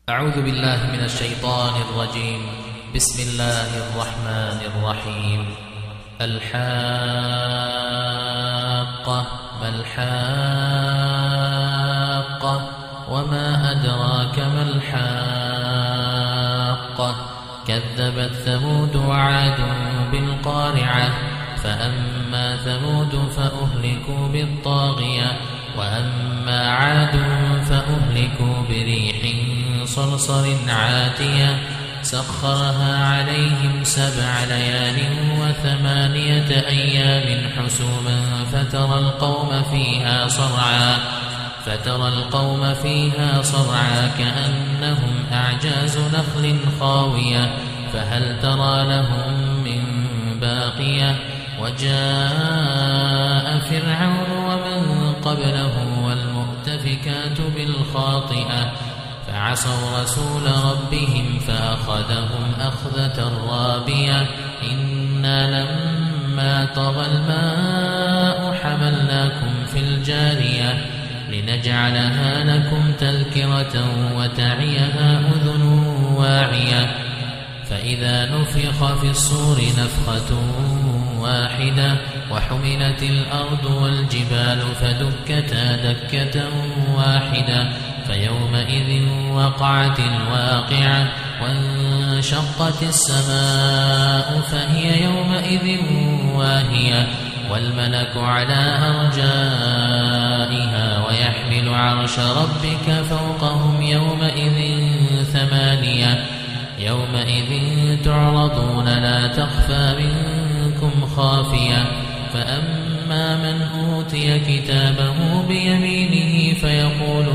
أعوذ بالله من الشيطان الرجيم. بسم الله الرحمن الرحيم. الحاقة ما الحاقة وما أدراك ما الحاقة كذبت ثمود وعاد بالقارعة فأما ثمود فأهلكوا بالطاغية وأما عاد فأهلكوا بريح صرصر عاتية سخرها عليهم 7 ليال و8 أيام حسوما فترى القوم فيها صرعى كأنهم أعجاز نخل خاوية فهل ترى لهم من باقية وجاء فرعون ومن قبله والمؤتفكات بالخاطئة فعصوا رسول ربهم فأخذهم أخذة رابية إنا لما طغى الماء حملناكم في الجارية لنجعلها لكم تذكرة وتعيها أذن واعية فإذا نفخ في الصور نفخة واحدة وحملت الأرض والجبال فدكتا دكة واحدة فيومئذ وقعت الواقعة وانشقت السماء فهي يومئذ واهية والملك على أرجائها ويحمل عرش ربك فوقهم يومئذ 8 يومئذ تعرضون لا تخفى منكم خافية فأما من أوتي كتابه بيمينه فيقول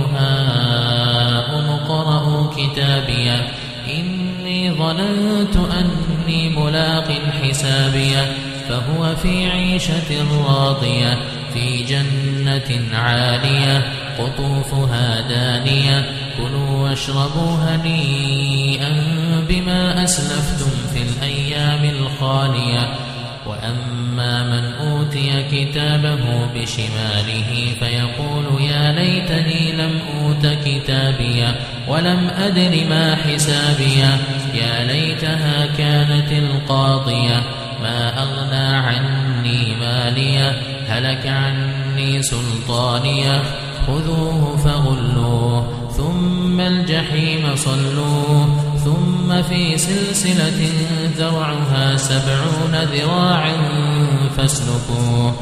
هاؤم اقرءوا كتابيه إني ظننت أني ملاق حسابيه فهو في عيشة راضية في جنة عالية قطوفها دانية كلوا واشربوا هنيئا بما أسلفتم في الأيام الخالية وأما من أوتي كتابه بشماله فيقول يا ليتني لم أوت كتابيه ولم أدر ما حسابيه يا ليتها كانت القاضية ما أغنى عني ماليه هلك عني سلطانيه خذوه فغلوه ثم الجحيم صلوه ثم في سلسلة ذرعها 70 ذراعا فاسلكوه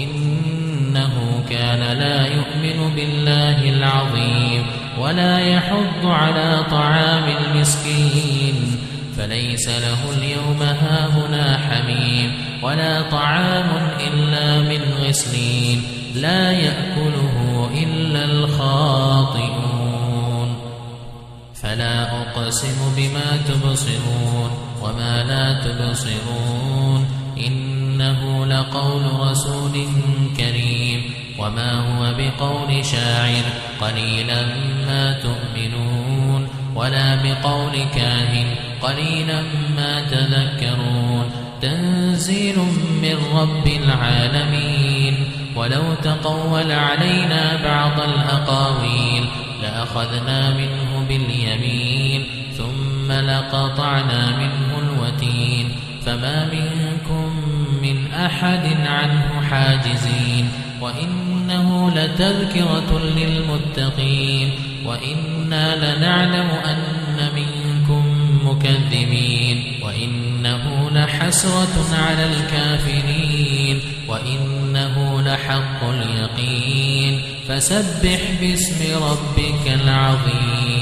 إنه كان لا يؤمن بالله العظيم ولا يحض على طعام المسكين فليس له اليوم هاهنا حميم ولا طعام إلا من غسلين لا يأكله إلا الخاطئون فلا أقسم بما تبصرون وما لا تبصرون إنه لقول رسول كريم وما هو بقول شاعر قليلا ما تؤمنون ولا بقول كاهن قليلا ما تذكرون تنزيل من رب العالمين ولو تقول علينا بعض الأقاويل لأخذنا منه باليمين ثم لقطعنا منه الوتين فما منكم من أحد عنه حاجزين وإنه لتذكرة للمتقين وإنا لنعلم أن منكم مكذبين وإنه لحسرة على الكافرين وإنه لحق اليقين فسبح باسم ربك العظيم.